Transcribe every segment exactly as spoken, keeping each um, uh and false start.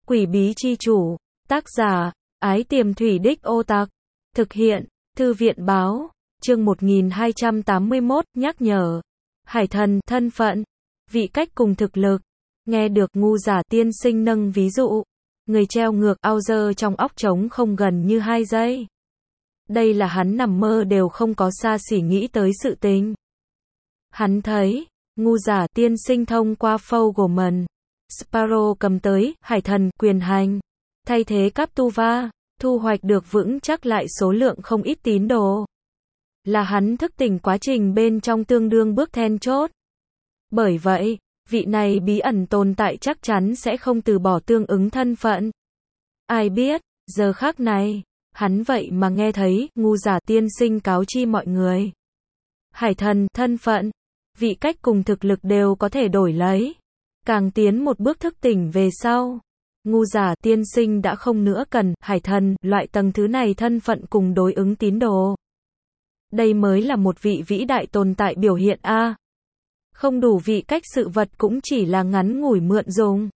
Quỷ bí chi chủ, tác giả, Ái Tiềm Thủy Đích Ô Tặc, thực hiện, Thư viện báo, chương một nghìn hai trăm tám mươi mốt, nhắc nhở, hải thần, thân phận, vị cách cùng thực lực, nghe được ngu giả tiên sinh nâng ví dụ, người treo ngược ao dơ trong óc trống không gần như hai giây. Đây là hắn nằm mơ đều không có xa xỉ nghĩ tới sự tình. Hắn thấy, ngu giả tiên sinh thông qua Fogelman, Sparrow cầm tới, hải thần, quyền hành, thay thế Captuva, thu hoạch được vững chắc lại số lượng không ít tín đồ. Là hắn thức tỉnh quá trình bên trong tương đương bước then chốt. Bởi vậy, vị này bí ẩn tồn tại chắc chắn sẽ không từ bỏ tương ứng thân phận. Ai biết, giờ khắc này, hắn vậy mà nghe thấy, ngu giả tiên sinh cáo chi mọi người. Hải thần, thân phận, vị cách cùng thực lực đều có thể đổi lấy. Càng tiến một bước thức tỉnh về sau, ngu giả tiên sinh đã không nữa cần hải thần, loại tầng thứ này thân phận cùng đối ứng tín đồ. Đây mới là một vị vĩ đại tồn tại biểu hiện a. Không đủ vị cách sự vật cũng chỉ là ngắn ngủi mượn dùng.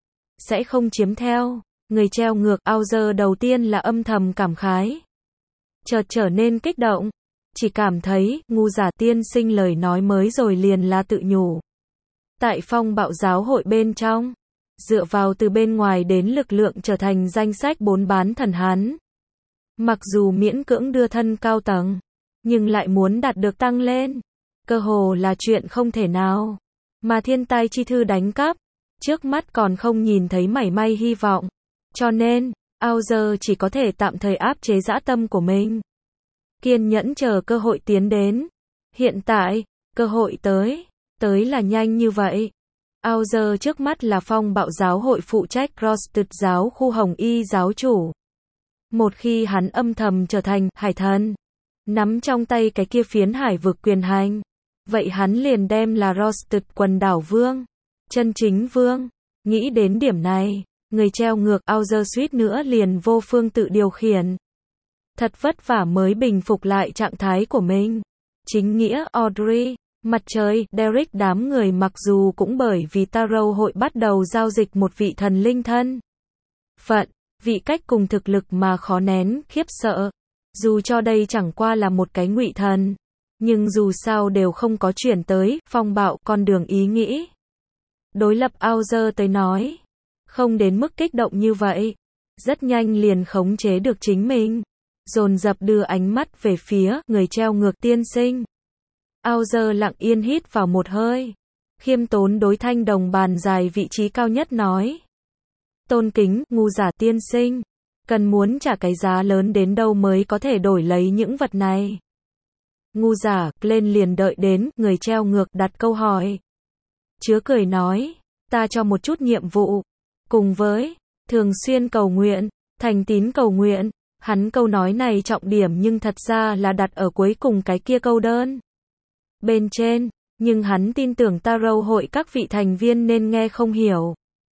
Sẽ không chiếm theo. Người treo ngược ao dơ đầu tiên là âm thầm cảm khái. Chợt trở nên kích động. Chỉ cảm thấy, ngu giả tiên sinh lời nói mới rồi liền là tự nhủ. Tại phong bạo giáo hội bên trong, dựa vào từ bên ngoài đến lực lượng trở thành danh sách bốn bán thần hắn. Mặc dù miễn cưỡng đưa thân cao tầng, nhưng lại muốn đạt được tăng lên. Cơ hồ là chuyện không thể nào. Mà thiên tai chi thư đánh cắp, trước mắt còn không nhìn thấy mảy may hy vọng. Cho nên, Auger chỉ có thể tạm thời áp chế dã tâm của mình. Kiên nhẫn chờ cơ hội tiến đến. Hiện tại, cơ hội tới. Tới là nhanh như vậy. Auger trước mắt là phong bạo giáo hội phụ trách Crosted giáo khu Hồng Y giáo chủ. Một khi hắn âm thầm trở thành hải thần, nắm trong tay cái kia phiến hải vực quyền hành, vậy hắn liền đem là Rosted quần đảo vương, chân chính vương. Nghĩ đến điểm này, người treo ngược Auger suýt nữa liền vô phương tự điều khiển. Thật vất vả mới bình phục lại trạng thái của mình. Chính nghĩa Audrey, mặt trời, Derek đám người mặc dù cũng bởi vì Tarot hội bắt đầu giao dịch một vị thần linh thân phận, vị cách cùng thực lực mà khó nén khiếp sợ. Dù cho đây chẳng qua là một cái ngụy thần, nhưng dù sao đều không có chuyển tới phong bạo con đường ý nghĩ. Đối lập Auger tới nói, không đến mức kích động như vậy, rất nhanh liền khống chế được chính mình, dồn dập đưa ánh mắt về phía người treo ngược tiên sinh. Auger lặng yên hít vào một hơi, khiêm tốn đối thanh đồng bàn dài vị trí cao nhất nói: tôn kính, ngu giả tiên sinh, cần muốn trả cái giá lớn đến đâu mới có thể đổi lấy những vật này? Ngu giả, lên liền đợi đến, người treo ngược đặt câu hỏi. Chứa cười nói, ta cho một chút nhiệm vụ, cùng với, thường xuyên cầu nguyện, thành tín cầu nguyện. Hắn câu nói này trọng điểm nhưng thật ra là đặt ở cuối cùng cái kia câu đơn bên trên, nhưng hắn tin tưởng Tarot hội các vị thành viên nên nghe không hiểu.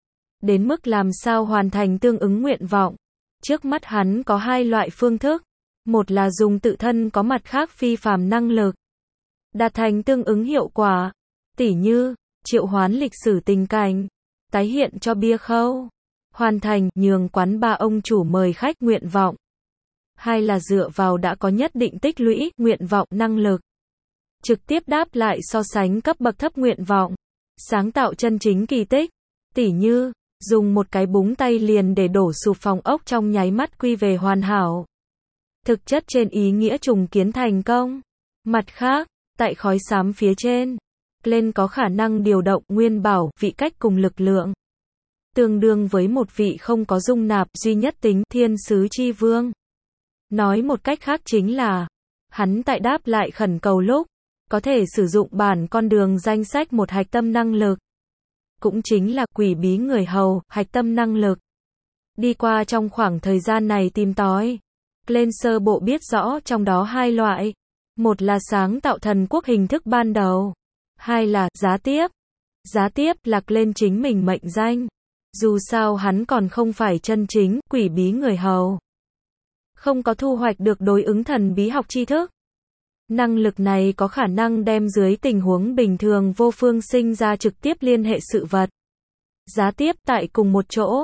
Đến mức làm sao hoàn thành tương ứng nguyện vọng. Trước mắt hắn có hai loại phương thức. Một là dùng tự thân có mặt khác phi phàm năng lực, đạt thành tương ứng hiệu quả. Tỉ như, triệu hoán lịch sử tình cảnh, tái hiện cho bia khâu, hoàn thành, nhường quán ba ông chủ mời khách nguyện vọng. Hai là dựa vào đã có nhất định tích lũy, nguyện vọng năng lực, trực tiếp đáp lại so sánh cấp bậc thấp nguyện vọng, sáng tạo chân chính kỳ tích. Tỉ như, dùng một cái búng tay liền để đổ sụp phòng ốc trong nháy mắt quy về hoàn hảo. Thực chất trên ý nghĩa trùng kiến thành công. Mặt khác, tại khói xám phía trên, Glenn có khả năng điều động nguyên bảo, vị cách cùng lực lượng. Tương đương với một vị không có dung nạp duy nhất tính thiên sứ chi vương. Nói một cách khác chính là, hắn tại đáp lại khẩn cầu lúc, có thể sử dụng bản con đường danh sách một hạch tâm năng lực. Cũng chính là quỷ bí người hầu, hạch tâm năng lực. Đi qua trong khoảng thời gian này tìm tòi, Glenn sơ bộ biết rõ trong đó hai loại. Một là sáng tạo thần quốc hình thức ban đầu. Hai là giá tiếp. Giá tiếp là Glenn chính mình mệnh danh. Dù sao hắn còn không phải chân chính quỷ bí người hầu. Không có thu hoạch được đối ứng thần bí học tri thức. Năng lực này có khả năng đem dưới tình huống bình thường vô phương sinh ra trực tiếp liên hệ sự vật. Giá tiếp tại cùng một chỗ.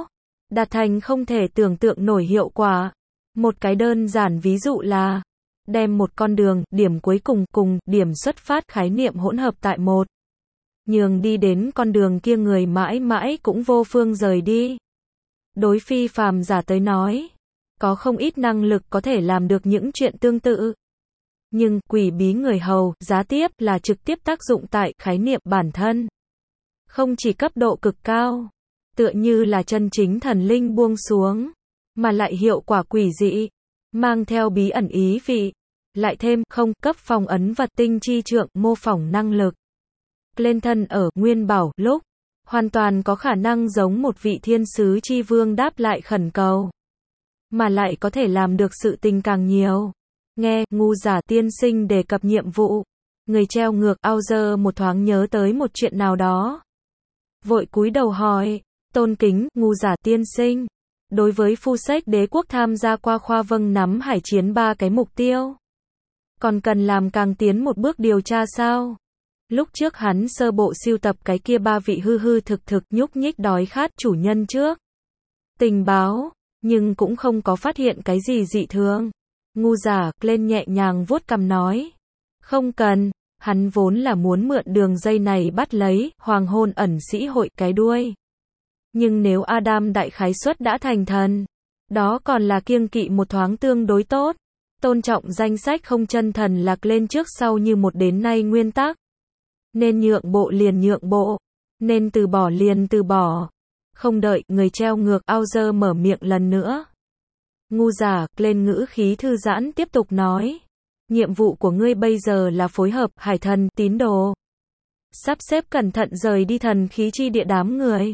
đạt thành không thể tưởng tượng nổi hiệu quả. Một cái đơn giản ví dụ là đem một con đường, điểm cuối cùng cùng điểm xuất phát khái niệm hỗn hợp tại một. Nhường đi đến con đường kia người mãi mãi cũng vô phương rời đi. Đối phi phàm giả tới nói, có không ít năng lực có thể làm được những chuyện tương tự. Nhưng quỷ bí người hầu, giá tiếp là trực tiếp tác dụng tại khái niệm bản thân. Không chỉ cấp độ cực cao, tựa như là chân chính thần linh buông xuống, mà lại hiệu quả quỷ dị, mang theo bí ẩn ý vị, lại thêm không cấp phong ấn vật tinh chi trượng mô phỏng năng lực. Lên thân ở Nguyên Bảo lúc, hoàn toàn có khả năng giống một vị thiên sứ chi vương đáp lại khẩn cầu, mà lại có thể làm được sự tình càng nhiều. Nghe ngu giả tiên sinh đề cập nhiệm vụ, người treo ngược Auger một thoáng nhớ tới một chuyện nào đó. Vội cúi đầu hỏi, tôn kính, ngu giả tiên sinh, đối với phu sách đế quốc tham gia qua khoa vâng nắm hải chiến ba cái mục tiêu. Còn cần làm càng tiến một bước điều tra sao? Lúc trước hắn sơ bộ siêu tập cái kia ba vị hư hư thực thực nhúc nhích đói khát chủ nhân trước tình báo, nhưng cũng không có phát hiện cái gì dị thường. Ngu giả lên nhẹ nhàng vuốt cằm nói, không cần, hắn vốn là muốn mượn đường dây này bắt lấy hoàng hôn ẩn sĩ hội cái đuôi. Nhưng nếu Adam đại khái suất đã thành thần, đó còn là kiêng kỵ một thoáng tương đối tốt. Tôn trọng danh sách không chân thần lạc lên trước sau như một đến nay nguyên tắc. Nên nhượng bộ liền nhượng bộ, nên từ bỏ liền từ bỏ. Không đợi người treo ngược Auger mở miệng lần nữa. Ngu giả lên ngữ khí thư giãn tiếp tục nói, nhiệm vụ của ngươi bây giờ là phối hợp hải thần tín đồ, sắp xếp cẩn thận rời đi thần khí chi địa đám người.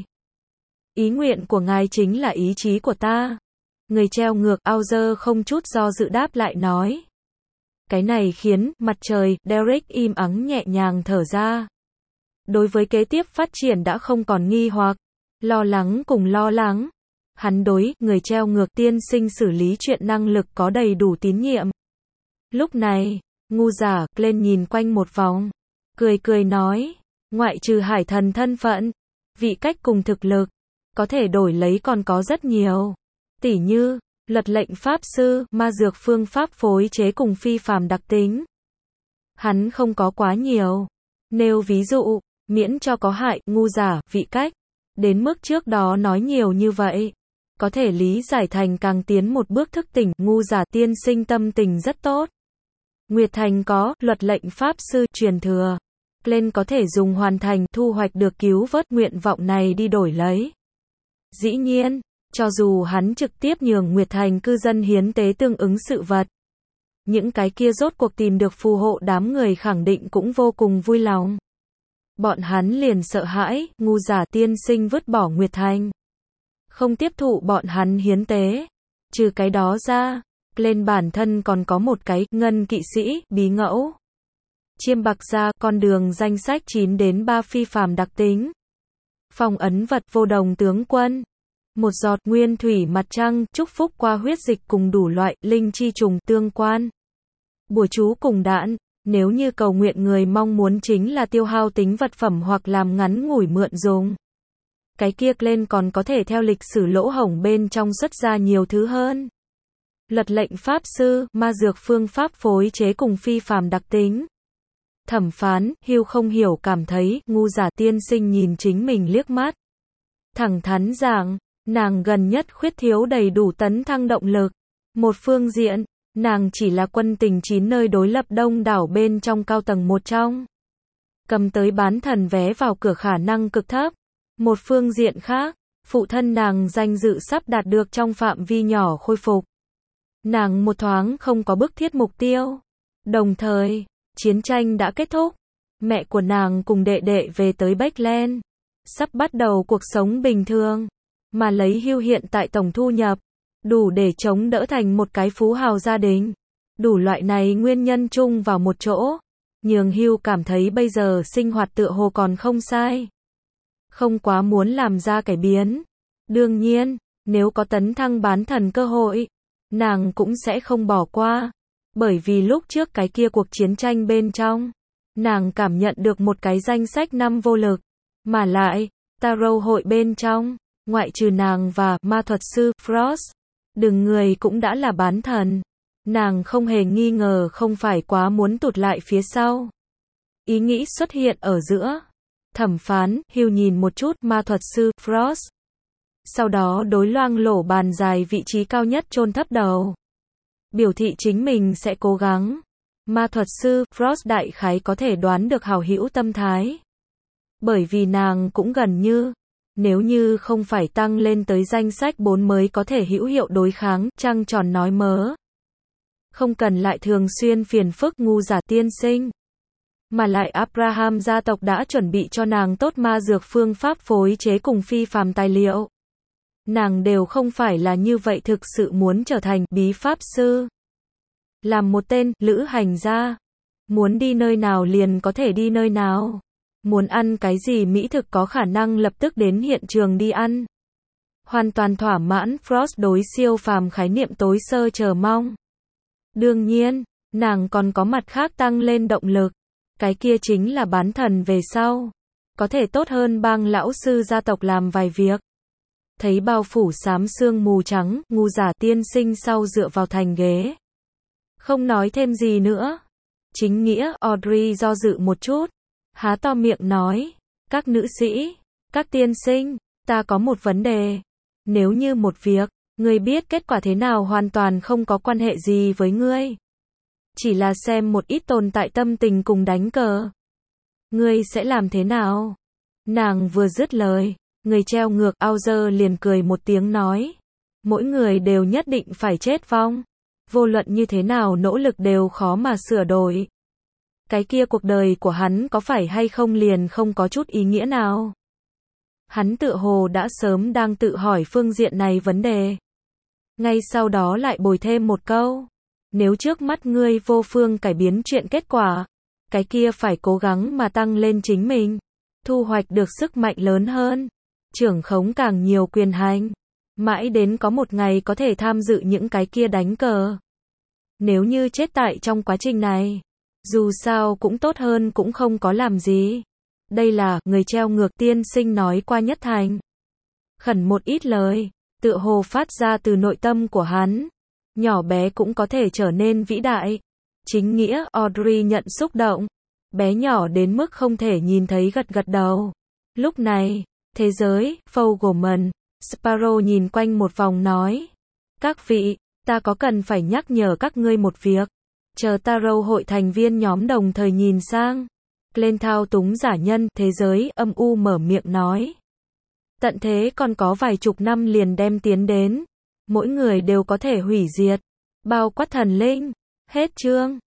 Ý nguyện của ngài chính là ý chí của ta. Người treo ngược Auger không chút do dự đáp lại nói. Cái này khiến mặt trời Derek im ắng nhẹ nhàng thở ra. Đối với kế tiếp phát triển đã không còn nghi hoặc lo lắng cùng lo lắng. Hắn đối người treo ngược tiên sinh xử lý chuyện năng lực có đầy đủ tín nhiệm. Lúc này, ngu giả lên nhìn quanh một vòng, cười cười nói, ngoại trừ hải thần thân phận, vị cách cùng thực lực, có thể đổi lấy còn có rất nhiều. Tỉ như, luật lệnh pháp sư, ma dược phương pháp phối chế cùng phi phàm đặc tính. Hắn không có quá nhiều. Nêu ví dụ, miễn cho có hại, ngu giả, vị cách. Đến mức trước đó nói nhiều như vậy. Có thể lý giải thành càng tiến một bước thức tỉnh, ngu giả tiên sinh tâm tình rất tốt. Nguyệt Thành có, luật lệnh pháp sư, truyền thừa. Lên có thể dùng hoàn thành, thu hoạch được cứu vớt nguyện vọng này đi đổi lấy. Dĩ nhiên, cho dù hắn trực tiếp nhường Nguyệt Thành cư dân hiến tế tương ứng sự vật. Những cái kia rốt cuộc tìm được phù hộ đám người khẳng định cũng vô cùng vui lòng. Bọn hắn liền sợ hãi, ngu giả tiên sinh vứt bỏ Nguyệt Thành. Không tiếp thụ bọn hắn hiến tế. Trừ cái đó ra, lên bản thân còn có một cái, ngân kỵ sĩ, bí ngẫu. Chiêm bạc ra, con đường danh sách chín đến ba phi phàm đặc tính. Phong ấn vật vô đồng tướng quân. Một giọt nguyên thủy mặt trăng, chúc phúc qua huyết dịch cùng đủ loại, linh chi trùng tương quan. Bùa chú cùng đạn, nếu như cầu nguyện người mong muốn chính là tiêu hao tính vật phẩm hoặc làm ngắn ngủi mượn dùng. Cái kia lên còn có thể theo lịch sử lỗ hổng bên trong xuất ra nhiều thứ hơn. Luật lệnh pháp sư, ma dược phương pháp phối chế cùng phi phàm đặc tính. Thẩm phán, Hugh không hiểu cảm thấy, ngu giả tiên sinh nhìn chính mình liếc mắt. Thẳng thắn rằng, nàng gần nhất khuyết thiếu đầy đủ tấn thăng động lực. Một phương diện, nàng chỉ là quân tình chín nơi đối lập đông đảo bên trong cao tầng một trong. Cầm tới bán thần vé vào cửa khả năng cực thấp. Một phương diện khác, phụ thân nàng danh dự sắp đạt được trong phạm vi nhỏ khôi phục. Nàng một thoáng không có bức thiết mục tiêu. Đồng thời, chiến tranh đã kết thúc. Mẹ của nàng cùng đệ đệ về tới Backland. Sắp bắt đầu cuộc sống bình thường. Mà lấy Hugh hiện tại tổng thu nhập, đủ để chống đỡ thành một cái phú hào gia đình. Đủ loại này nguyên nhân chung vào một chỗ. Nhường Hugh cảm thấy bây giờ sinh hoạt tựa hồ còn không sai. Không quá muốn làm ra cải biến. Đương nhiên, nếu có tấn thăng bán thần cơ hội, nàng cũng sẽ không bỏ qua. Bởi vì lúc trước cái kia cuộc chiến tranh bên trong, nàng cảm nhận được một cái danh sách năm vô lực. Mà lại, Tarot hội bên trong, Ngoại trừ nàng và ma thuật sư Frost, đừng người cũng đã là bán thần. Nàng không hề nghi ngờ không phải quá muốn tụt lại phía sau. Ý nghĩ xuất hiện ở giữa. Thẩm phán Hugh nhìn một chút ma thuật sư Frost. Sau đó đối loang lổ bàn dài vị trí cao nhất chôn thấp đầu. Biểu thị chính mình sẽ cố gắng. Ma thuật sư Frost đại khái có thể đoán được hảo hữu tâm thái. Bởi vì nàng cũng gần như, nếu như không phải tăng lên tới danh sách bốn mới có thể hữu hiệu đối kháng, trăng tròn nói mớ. Không cần lại thường xuyên phiền phức ngu giả tiên sinh. Mà lại Abraham gia tộc đã chuẩn bị cho nàng tốt ma dược phương pháp phối chế cùng phi phàm tài liệu. Nàng đều không phải là như vậy thực sự muốn trở thành bí pháp sư. Làm một tên lữ hành gia. Muốn đi nơi nào liền có thể đi nơi nào. Muốn ăn cái gì mỹ thực có khả năng lập tức đến hiện trường đi ăn. Hoàn toàn thỏa mãn Frost đối siêu phàm khái niệm tối sơ chờ mong. Đương nhiên, nàng còn có mặt khác tăng lên động lực. Cái kia chính là bán thần về sau. Có thể tốt hơn bang lão sư gia tộc làm vài việc. Thấy bao phủ xám sương mù trắng, ngu giả tiên sinh sau dựa vào thành ghế. Không nói thêm gì nữa. Chính nghĩa, Audrey do dự một chút. Há to miệng nói. Các nữ sĩ, các tiên sinh, ta có một vấn đề. Nếu như một việc, ngươi biết kết quả thế nào hoàn toàn không có quan hệ gì với ngươi. Chỉ là xem một ít tồn tại tâm tình cùng đánh cờ. Ngươi sẽ làm thế nào? Nàng vừa dứt lời, người treo ngược Auger liền cười một tiếng nói. Mỗi người đều nhất định phải chết vong. Vô luận như thế nào nỗ lực đều khó mà sửa đổi. Cái kia cuộc đời của hắn có phải hay không liền không có chút ý nghĩa nào. Hắn tựa hồ đã sớm đang tự hỏi phương diện này vấn đề. Ngay sau đó lại bồi thêm một câu. Nếu trước mắt ngươi vô phương cải biến chuyện kết quả, cái kia phải cố gắng mà tăng lên chính mình. Thu hoạch được sức mạnh lớn hơn. Trưởng khống càng nhiều quyền hành. Mãi đến có một ngày có thể tham dự những cái kia đánh cờ. Nếu như chết tại trong quá trình này, dù sao cũng tốt hơn cũng không có làm gì. Đây là, người treo ngược tiên sinh nói qua nhất thành. Khẩn một ít lời, tựa hồ phát ra từ nội tâm của hắn. Nhỏ bé cũng có thể trở nên vĩ đại. Chính nghĩa, Audrey nhận xúc động. Bé nhỏ đến mức không thể nhìn thấy gật gật đầu. Lúc này, thế giới, Fogelman, Sparrow nhìn quanh một vòng nói. Các vị, ta có cần phải nhắc nhở các ngươi một việc. Chờ Tarot hội thành viên nhóm đồng thời nhìn sang. Lên thao túng giả nhân, thế giới, âm u mở miệng nói. Tận thế còn có vài chục năm liền đem tiến đến. Mỗi người đều có thể hủy diệt. Bao quát thần linh. Hết chương.